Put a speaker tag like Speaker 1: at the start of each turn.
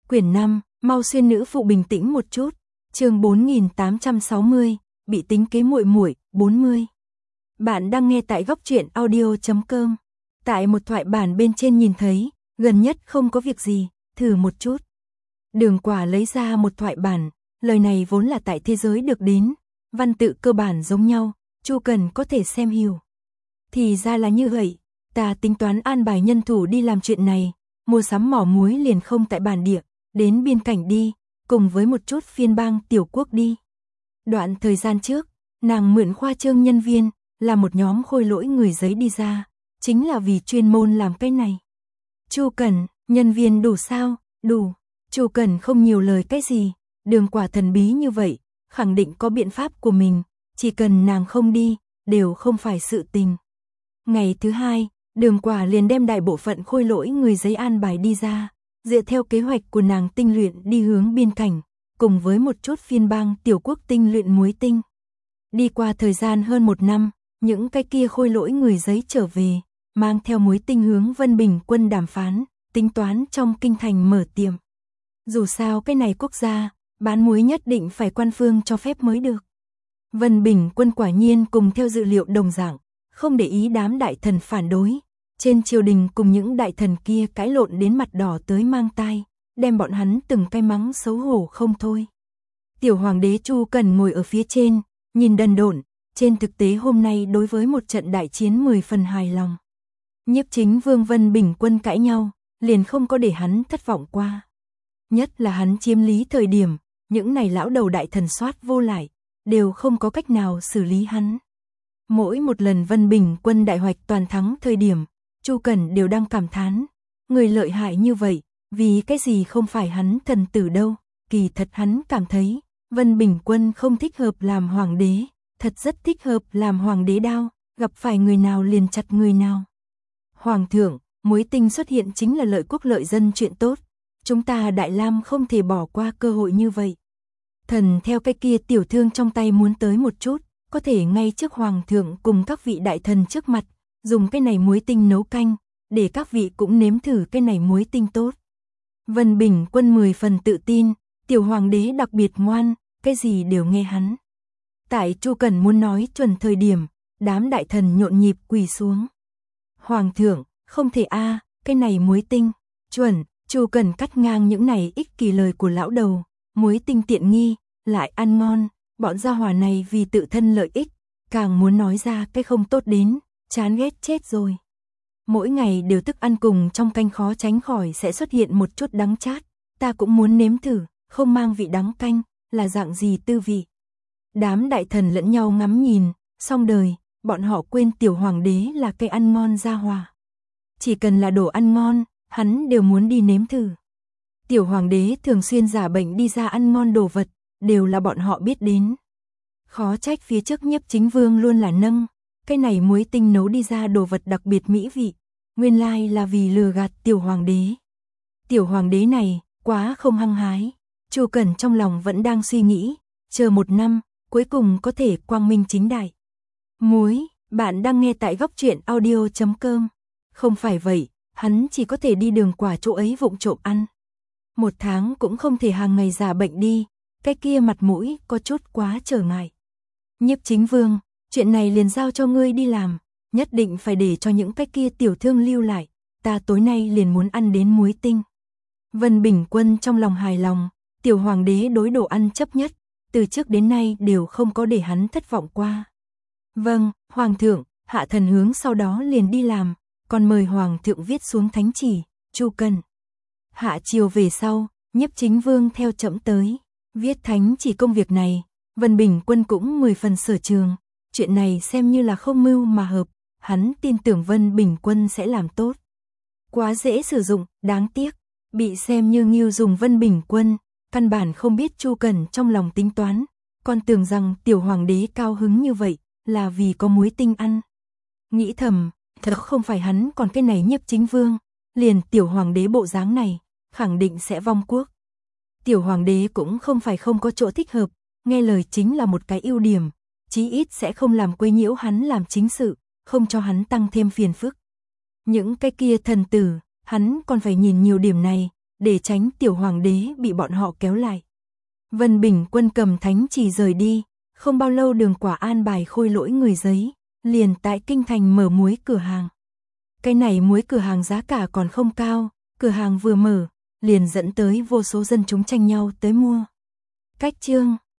Speaker 1: Quyển 5, mau xuyên nữ phụ bình tĩnh một chút. Chương 4860, bị tính kế muội muội, 40. Bạn đang nghe tại góc truyện audio.com. Tại một thoại bản bên trên nhìn thấy, gần nhất không có việc gì, thử một chút. Đường Quả lấy ra một thoại bản, lời này vốn là tại thế giới được đến, văn tự cơ bản giống nhau, Chu Cần có thể xem hiểu. Thì ra là như vậy, ta tính toán an bài nhân thủ đi làm chuyện này, mua sắm mỏ muối liền không tại bản địa, đến biên cảnh đi, cùng với một chút phiên bang tiểu quốc đi. Đoạn thời gian trước, nàng mượn khoa trương nhân viên, là một nhóm khôi lỗi người giấy đi ra, chính là vì chuyên môn làm cái này. Chu Cần, nhân viên đủ sao? Đủ. Chu Cần không nhiều lời cái gì, Đường Quả thần bí như vậy, khẳng định có biện pháp của mình, chỉ cần nàng không đi, đều không phải sự tình. Ngày thứ hai, Đường Quả liền đem đại bộ phận khôi lỗi người giấy an bài đi ra, dựa theo kế hoạch của nàng tinh luyện đi hướng biên cảnh, cùng với một chút phiên bang tiểu quốc tinh luyện muối tinh. Đi qua thời gian hơn 1 năm, những cái kia khôi lỗi người giấy trở về, mang theo muối tinh hướng Vân Bình Quân đàm phán, tính toán trong kinh thành mở tiệm. Dù sao cái này quốc gia, bán muối nhất định phải quan phương cho phép mới được. Vân Bình Quân quả nhiên cùng theo dự liệu đồng dạng, không để ý đám đại thần phản đối. Trên triều đình cùng những đại thần kia cãi lộn đến mặt đỏ tới mang tai, đem bọn hắn từng cái mắng xấu hổ không thôi. Tiểu hoàng đế Chu Cần ngồi ở phía trên, nhìn đần độn, trên thực tế hôm nay đối với một trận đại chiến 10 phần hài lòng. Nhiếp chính vương Vân Bình Quân cãi nhau, liền không có để hắn thất vọng qua. Nhất là hắn chiếm lý thời điểm, những này lão đầu đại thần soát vô lại, đều không có cách nào xử lý hắn. Mỗi một lần Vân Bình Quân đại hoạch toàn thắng thời điểm, Chu Cần đều đang cảm thán, người lợi hại như vậy, vì cái gì không phải hắn thần tử đâu, kỳ thật hắn cảm thấy, Vân Bình Quân không thích hợp làm hoàng đế, thật rất thích hợp làm hoàng đế đao, gặp phải người nào liền chặt người nào. Hoàng thượng, muối tinh xuất hiện chính là lợi quốc lợi dân chuyện tốt, chúng ta Đại Lam không thể bỏ qua cơ hội như vậy. Thần theo cái kia tiểu thương trong tay muốn tới một chút, có thể ngay trước hoàng thượng cùng các vị đại thần trước mặt, dùng cái này muối tinh nấu canh, để các vị cũng nếm thử cái này muối tinh tốt. Vân Bình Quân 10 phần tự tin, tiểu hoàng đế đặc biệt ngoan, cái gì đều nghe hắn. Tại Chu Cần muốn nói chuẩn thời điểm, đám đại thần nhộn nhịp quỳ xuống. Hoàng thượng, không thể cái này muối tinh, chuẩn, Chu Cần cắt ngang những này ích kỷ lời của lão đầu, muối tinh tiện nghi, lại ăn ngon, bọn gia hỏa này vì tự thân lợi ích, càng muốn nói ra cái không tốt đến, chán ghét chết rồi. Mỗi ngày đều thức ăn cùng trong canh khó tránh khỏi sẽ xuất hiện một chút đắng chát, ta cũng muốn nếm thử, không mang vị đắng canh, là dạng gì tư vị. Đám đại thần lẫn nhau ngắm nhìn, xong đời, bọn họ quên tiểu hoàng đế là cây ăn ngon gia hỏa. Chỉ cần là đồ ăn ngon, hắn đều muốn đi nếm thử. Tiểu hoàng đế thường xuyên giả bệnh đi ra ăn ngon đồ vật, đều là bọn họ biết đến. Khó trách phía trước Nhiếp chính vương luôn là nâng, cái này muối tinh nấu đi ra đồ vật đặc biệt mỹ vị, nguyên lai là vì lừa gạt tiểu hoàng đế. Tiểu hoàng đế này, quá không hăng hái, Chu Cần trong lòng vẫn đang suy nghĩ, chờ 1 năm, cuối cùng có thể quang minh chính đại. Muối, bạn đang nghe tại góc truyện audio.com. Không phải vậy, hắn chỉ có thể đi Đường Quả chỗ ấy vụng trộm ăn. 1 tháng cũng không thể hàng ngày giả bệnh đi, cái kia mặt mũi có chút quá trở ngại. Nhiếp chính vương, chuyện này liền giao cho ngươi đi làm, nhất định phải để cho những cái kia tiểu thương lưu lại, ta tối nay liền muốn ăn đến muối tinh. Vân Bình Quân trong lòng hài lòng, tiểu hoàng đế đối đồ ăn chấp nhất, từ trước đến nay đều không có để hắn thất vọng qua. Vâng, hoàng thượng, hạ thần hướng sau đó liền đi làm, còn mời hoàng thượng viết xuống thánh chỉ, Chu Cần. Hạ chiều về sau, Nhiếp chính vương theo trẫm tới, viết thánh chỉ công việc này, Vân Bình Quân cũng 10 phần sở trường, chuyện này xem như là không mưu mà hợp, hắn tin tưởng Vân Bình Quân sẽ làm tốt. Quá dễ sử dụng, đáng tiếc, bị xem như nghêu dùng Vân Bình Quân, căn bản không biết Chu Cần trong lòng tính toán, còn tưởng rằng tiểu hoàng đế cao hứng như vậy, là vì có muối tinh ăn. Nghĩ thầm, thật không phải hắn còn cái này Nhiếp chính vương, liền tiểu hoàng đế bộ dáng này, khẳng định sẽ vong quốc. Tiểu hoàng đế cũng không phải không có chỗ thích hợp, nghe lời chính là một cái ưu điểm, chí ít sẽ không làm quấy nhiễu hắn làm chính sự, không cho hắn tăng thêm phiền phức. Những cái kia thần tử, hắn còn phải nhìn nhiều điểm này, để tránh tiểu hoàng đế bị bọn họ kéo lại. Vân Bình Quân cầm thánh chỉ rời đi, không bao lâu Đường Quả an bài Khôi Lỗi người giấy, liền tại kinh thành mở muối cửa hàng. Cái này muối cửa hàng giá cả còn không cao, cửa hàng vừa mở, liền dẫn tới vô số dân chúng tranh nhau tới mua. Cách chương